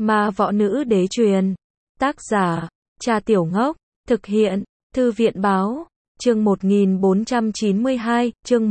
Ma võ nữ đế truyền. Tác giả, Trà Tiểu Ngốc. Thực hiện, Thư viện báo. Chương 1492, chương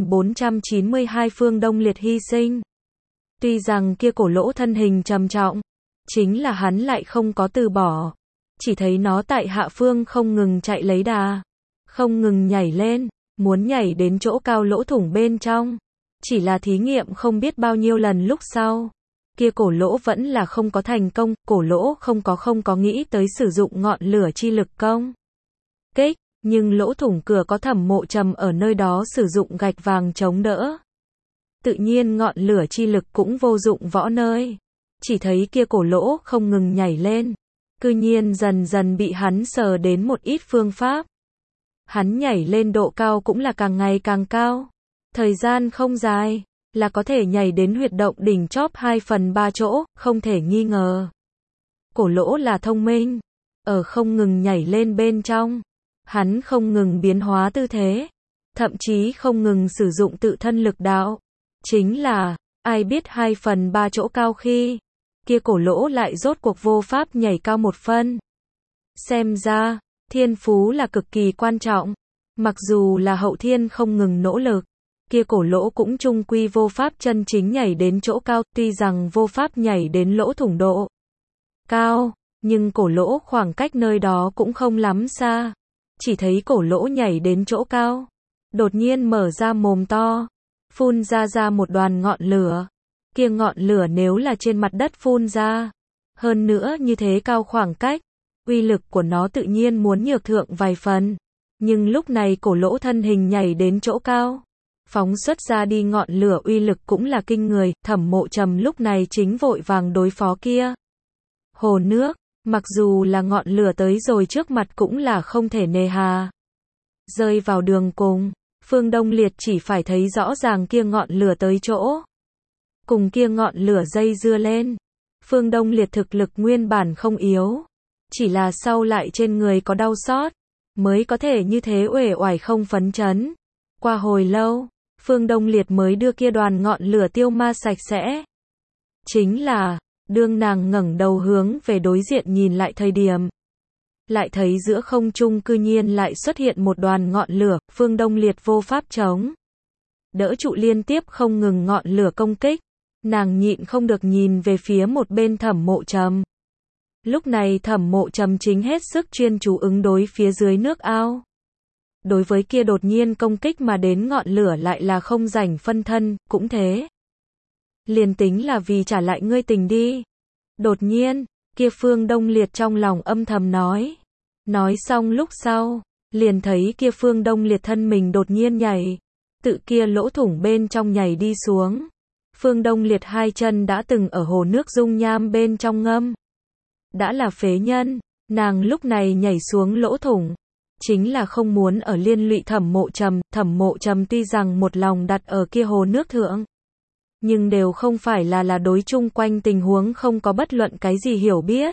1492 Phương Đông Liệt hy sinh. Tuy rằng kia cổ lỗ thân hình trầm trọng, chính là hắn lại không có từ bỏ. Chỉ thấy nó tại hạ phương không ngừng chạy lấy đà, không ngừng nhảy lên, muốn nhảy đến chỗ cao lỗ thủng bên trong. Chỉ là thí nghiệm không biết bao nhiêu lần lúc sau, kia cổ lỗ vẫn là không có thành công, cổ lỗ không có nghĩ tới sử dụng ngọn lửa chi lực công kích, nhưng lỗ thủng cửa có Thẩm Mộ Trầm ở nơi đó sử dụng gạch vàng chống đỡ. Tự nhiên ngọn lửa chi lực cũng vô dụng võ nơi. Chỉ thấy kia cổ lỗ không ngừng nhảy lên, cư nhiên dần dần bị hắn sờ đến một ít phương pháp. Hắn nhảy lên độ cao cũng là càng ngày càng cao. Thời gian không dài, là có thể nhảy đến huyệt động đỉnh chóp 2/3 chỗ, không thể nghi ngờ. Cổ lỗ là thông minh, ở không ngừng nhảy lên bên trong, hắn không ngừng biến hóa tư thế, thậm chí không ngừng sử dụng tự thân lực đạo. Chính là, ai biết 2/3 chỗ cao khi, kia cổ lỗ lại rốt cuộc vô pháp nhảy cao một phân. Xem ra, thiên phú là cực kỳ quan trọng. Mặc dù là hậu thiên không ngừng nỗ lực, kia cổ lỗ cũng chung quy vô pháp chân chính nhảy đến chỗ cao, tuy rằng vô pháp nhảy đến lỗ thủng độ cao, nhưng cổ lỗ khoảng cách nơi đó cũng không lắm xa. Chỉ thấy cổ lỗ nhảy đến chỗ cao, đột nhiên mở ra mồm to, phun ra một đoàn ngọn lửa. Kia ngọn lửa nếu là trên mặt đất phun ra, hơn nữa như thế cao khoảng cách, uy lực của nó tự nhiên muốn nhược thượng vài phần. Nhưng lúc này cổ lỗ thân hình nhảy đến chỗ cao, phóng xuất ra đi ngọn lửa uy lực cũng là kinh người. Thẩm Mộ Trầm lúc này chính vội vàng đối phó kia hồ nước, mặc dù là ngọn lửa tới rồi trước mặt cũng là không thể nề hà. Rơi vào đường cùng, Phương Đông Liệt chỉ phải thấy rõ ràng kia ngọn lửa tới chỗ, cùng kia ngọn lửa dây dưa lên. Phương Đông Liệt thực lực nguyên bản không yếu, chỉ là sau lại trên người có đau xót, mới có thể như thế uể oải không phấn chấn. Qua hồi lâu, Phương Đông Liệt mới đưa kia đoàn ngọn lửa tiêu ma sạch sẽ. Chính là, đương nàng ngẩng đầu hướng về đối diện nhìn lại thời điểm, lại thấy giữa không trung cư nhiên lại xuất hiện một đoàn ngọn lửa. Phương Đông Liệt vô pháp chống đỡ trụ liên tiếp không ngừng ngọn lửa công kích. Nàng nhịn không được nhìn về phía một bên Thẩm Mộ Trầm. Lúc này Thẩm Mộ Trầm chính hết sức chuyên chú ứng đối phía dưới nước ao. Đối với kia đột nhiên công kích mà đến ngọn lửa lại là không rảnh phân thân, cũng thế. Liền tính là vì trả lại ngươi tình đi. Đột nhiên, kia Phương Đông Liệt trong lòng âm thầm nói. Nói xong lúc sau, liền thấy kia Phương Đông Liệt thân mình đột nhiên nhảy, tự kia lỗ thủng bên trong nhảy đi xuống. Phương Đông Liệt hai chân đã từng ở hồ nước dung nham bên trong ngâm. Đã là phế nhân, nàng lúc này nhảy xuống lỗ thủng, chính là không muốn ở liên lụy Thẩm Mộ Trầm. Thẩm Mộ Trầm tuy rằng một lòng đặt ở kia hồ nước thượng, nhưng đều không phải là đối chung quanh tình huống không có bất luận cái gì hiểu biết.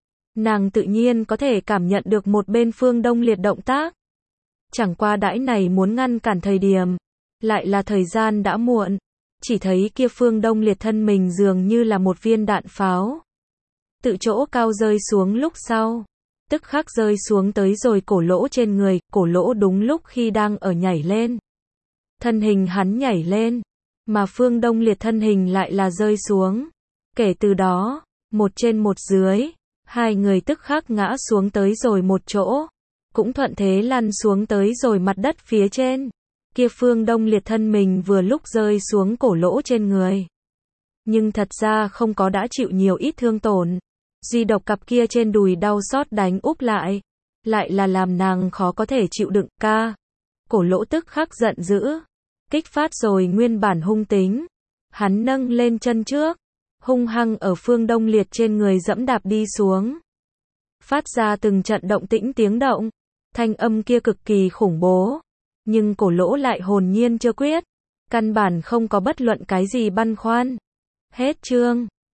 Nàng tự nhiên có thể cảm nhận được một bên Phương Đông Liệt động tác. Chẳng qua đãi này muốn ngăn cản thời điểm, lại là thời gian đã muộn. Chỉ thấy kia Phương Đông Liệt thân mình dường như là một viên đạn pháo, tự chỗ cao rơi xuống lúc sau, tức khắc rơi xuống tới rồi cổ lỗ trên người. Cổ lỗ đúng lúc khi đang ở nhảy lên, thân hình hắn nhảy lên, mà Phương Đông Liệt thân hình lại là rơi xuống. Kể từ đó, một trên một dưới, hai người tức khắc ngã xuống tới rồi một chỗ, cũng thuận thế lăn xuống tới rồi mặt đất phía trên. Kia Phương Đông Liệt thân mình vừa lúc rơi xuống cổ lỗ trên người, nhưng thật ra không có đã chịu nhiều ít thương tổn, duy độc cặp kia trên đùi đau xót đánh úp lại là làm nàng khó có thể chịu đựng. Cổ lỗ tức khắc giận dữ, kích phát rồi nguyên bản hung tính, hắn nâng lên chân trước, hung hăng ở Phương Đông Liệt trên người dẫm đạp đi xuống, phát ra từng trận động tĩnh tiếng động, thanh âm kia cực kỳ khủng bố. Nhưng cổ lỗ lại hồn nhiên chưa quyết, căn bản không có bất luận cái gì băn khoăn. Hết chương.